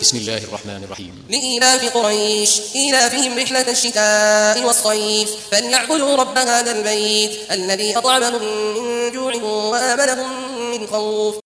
بسم الله الرحمن الرحيم. لإيلاف قريش إيلافهم رحلة الشتاء والصيف فليعبدوا رب هذا البيت الذي أطعمهم من جوع وآمنهم من خوف.